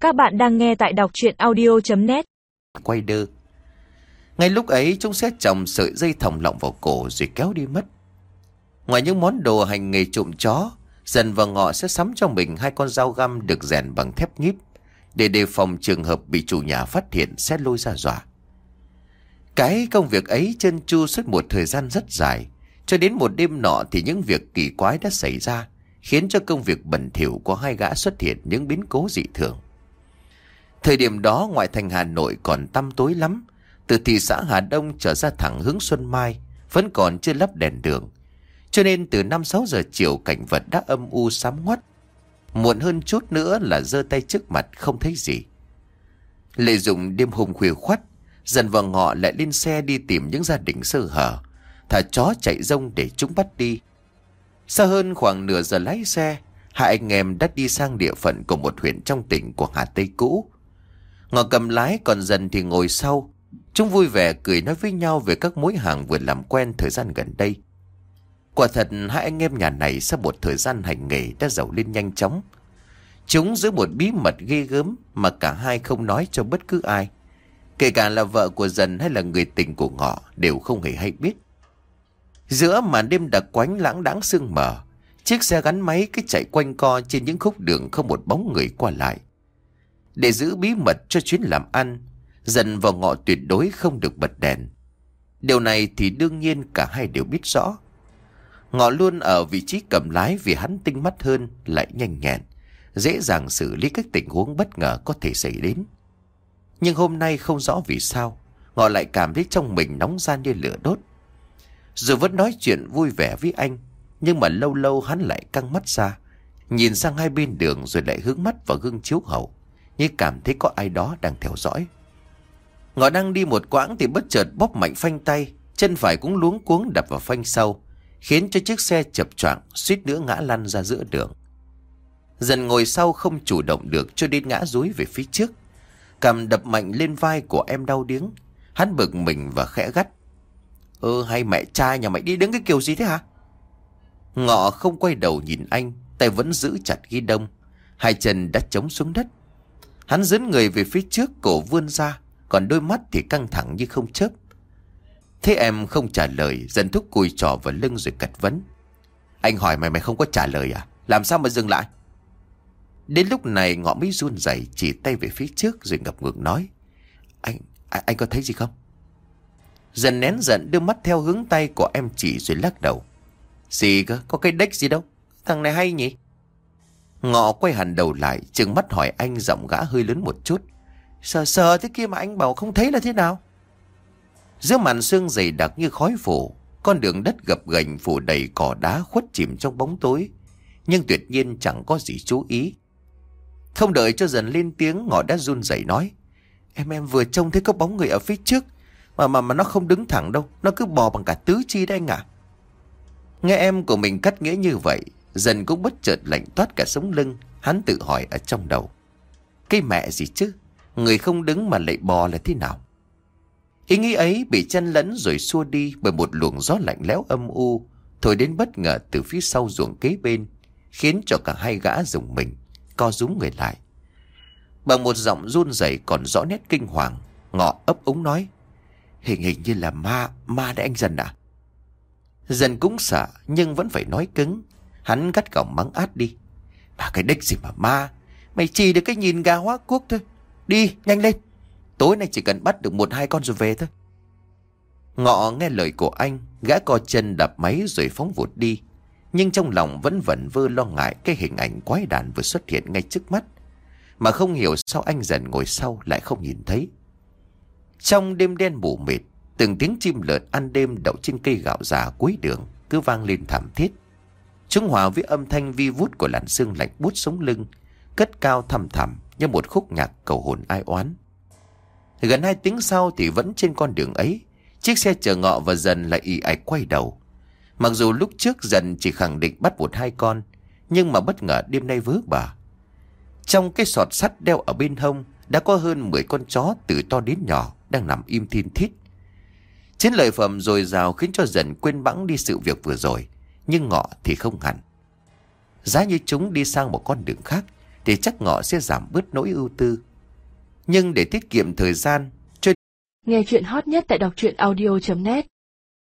Các bạn đang nghe tại đọc truyện audio.net. Quay đơ. Ngay lúc ấy chúng sẽ trồng sợi dây thòng lọng vào cổ rồi kéo đi mất. Ngoài những món đồ hành nghề trộm chó, Dần và Ngọ sẽ sắm cho mình 2 con dao găm được rèn bằng thép nhíp để đề phòng trường hợp bị chủ nhà phát hiện sẽ lôi ra dọa. Cái công việc ấy trơn tru suốt một thời gian rất dài, cho đến một đêm nọ thì những việc kỳ quái đã xảy ra, khiến cho công việc bẩn thỉu của hai gã xuất hiện những biến cố dị thường. Thời điểm đó ngoại thành Hà Nội còn tăm tối lắm. Từ thị xã Hà Đông trở ra thẳng hướng Xuân Mai vẫn còn chưa lắp đèn đường, cho nên từ 5-6 giờ chiều cảnh vật đã âm u xám ngoắt. Muộn hơn chút nữa là giơ tay trước mặt không thấy gì. Lợi dụng đêm hôm khuya khoắt, Dần và Ngọ lại lên xe đi tìm những gia đình sơ hở, thả chó chạy rông để chúng bắt đi. Sau hơn khoảng nửa giờ lái xe, hai anh em đã đi sang địa phận của một huyện trong tỉnh của Hà Tây cũ. Ngọ cầm lái, còn Dần thì ngồi sau. Chúng vui vẻ cười nói với nhau về các mối hàng vừa làm quen thời gian gần đây. Quả thật hai anh em nhà này sau một thời gian hành nghề đã giàu lên nhanh chóng. Chúng giữ một bí mật ghê gớm mà cả hai không nói cho bất cứ ai, kể cả là vợ của Dần hay là người tình của Ngọ đều không hề hay biết. Giữa màn đêm đặc quánh lãng đãng sương mờ, chiếc xe gắn máy cứ chạy quanh co trên những khúc đường không một bóng người qua lại. Để giữ bí mật cho chuyến làm ăn, Dần và Ngọ tuyệt đối không được bật đèn. Điều này thì đương nhiên cả hai đều biết rõ. Ngọ luôn ở vị trí cầm lái vì hắn tinh mắt hơn, lại nhanh nhẹn, dễ dàng xử lý các tình huống bất ngờ có thể xảy đến. Nhưng hôm nay không rõ vì sao, Ngọ lại cảm thấy trong mình nóng ran như lửa đốt. Dù vẫn nói chuyện vui vẻ với anh, nhưng mà lâu lâu hắn lại căng mắt ra, nhìn sang hai bên đường rồi lại hướng mắt vào gương chiếu hậu, như cảm thấy có ai đó đang theo dõi. Ngọ đang đi một quãng thì bất chợt bóp mạnh phanh tay, chân phải cũng luống cuống đập vào phanh sau, khiến cho chiếc xe chập choạng suýt nữa ngã lăn ra giữa đường. Dần ngồi sau không chủ động được cho đến ngã dúi về phía trước, cầm đập mạnh lên vai của em đau điếng. Hắn bực mình và khẽ gắt: Hay mẹ cha nhà mày đi đứng cái kiểu gì thế hả? Ngọ không quay đầu nhìn anh, tay vẫn giữ chặt ghi đông, hai chân đã chống xuống đất. Hắn dướn người về phía trước, cổ vươn ra, còn đôi mắt thì căng thẳng như không chớp. Thế em không trả lời, Dần thúc cùi trỏ vào lưng rồi cật vấn: Anh hỏi mày không có trả lời à? Làm sao mà dừng lại? Đến lúc này Ngọ mới run rẩy chỉ tay về phía trước rồi ngập ngừng nói: Anh có thấy gì không? Dần nén giận đưa mắt theo hướng tay của em chỉ rồi lắc đầu: Gì cơ, có cái đếch gì đâu, thằng này hay nhỉ? Ngọ quay hẳn đầu lại, trừng mắt hỏi anh, giọng gã hơi lớn một chút: Sờ thế kia mà anh bảo không thấy là thế nào? Giữa màn sương dày đặc như khói phủ, con đường đất gập ghềnh phủ đầy cỏ đá khuất chìm trong bóng tối, nhưng tuyệt nhiên chẳng có gì chú ý. Không đợi cho Dần lên tiếng, Ngọ đã run rẩy nói: Em vừa trông thấy có bóng người ở phía trước, mà nó không đứng thẳng đâu, nó cứ bò bằng cả tứ chi đấy anh ạ. Nghe em của mình cắt nghĩa như vậy, Dần cũng bất chợt lạnh toát cả sống lưng. Hắn tự hỏi ở trong đầu: Cái mẹ gì chứ, người không đứng mà lại bò là thế nào? Ý nghĩ ấy bị chen lẫn rồi xua đi bởi một luồng gió lạnh lẽo âm u thổi đến bất ngờ từ phía sau ruộng kế bên, khiến cho cả hai gã rùng mình, co rúm người lại. Bằng một giọng run rẩy còn rõ nét kinh hoàng, Ngọ ấp úng nói: Hình như là ma đấy anh Dần à? Dần cũng sợ nhưng vẫn phải nói cứng. Hắn gắt gỏng mắng át đi: Bà cái đếch gì mà ma, mày chỉ được cái nhìn gà hóa quốc thôi. Đi nhanh lên, tối nay chỉ cần bắt được 1-2 con rồi về thôi. Ngọ nghe lời của anh, gã co chân đạp máy rồi phóng vụt đi, nhưng trong lòng vẫn vẩn vơ lo ngại cái hình ảnh quái đản vừa xuất hiện ngay trước mắt, mà không hiểu sao anh Dần ngồi sau lại không nhìn thấy. Trong đêm đen mù mịt, từng tiếng chim lợn ăn đêm đậu trên cây gạo già cuối đường cứ vang lên thảm thiết. Chúng hòa với âm thanh vi vút của làn sương lạnh buốt sống lưng, cất cao thăm thẳm như một khúc nhạc cầu hồn ai oán. Gần 2 tiếng sau thì vẫn trên con đường ấy, chiếc xe chở Ngọ và Dần lại ì ạch quay đầu. Mặc dù lúc trước Dần chỉ khẳng định bắt 1-2 con, nhưng mà bất ngờ đêm nay vớ bả. Trong cái sọt sắt đeo ở bên hông đã có hơn 10 con chó từ to đến nhỏ đang nằm im thin thít. Chiến lợi phẩm dồi dào khiến cho Dần quên bẵng đi sự việc vừa rồi, nhưng Ngọ thì không hẳn. Giá như chúng đi sang một con đường khác thì chắc Ngọ sẽ giảm bớt nỗi ưu tư. Nhưng để tiết kiệm thời gian, Nghe chuyện hot nhất tại đọc truyện audio.net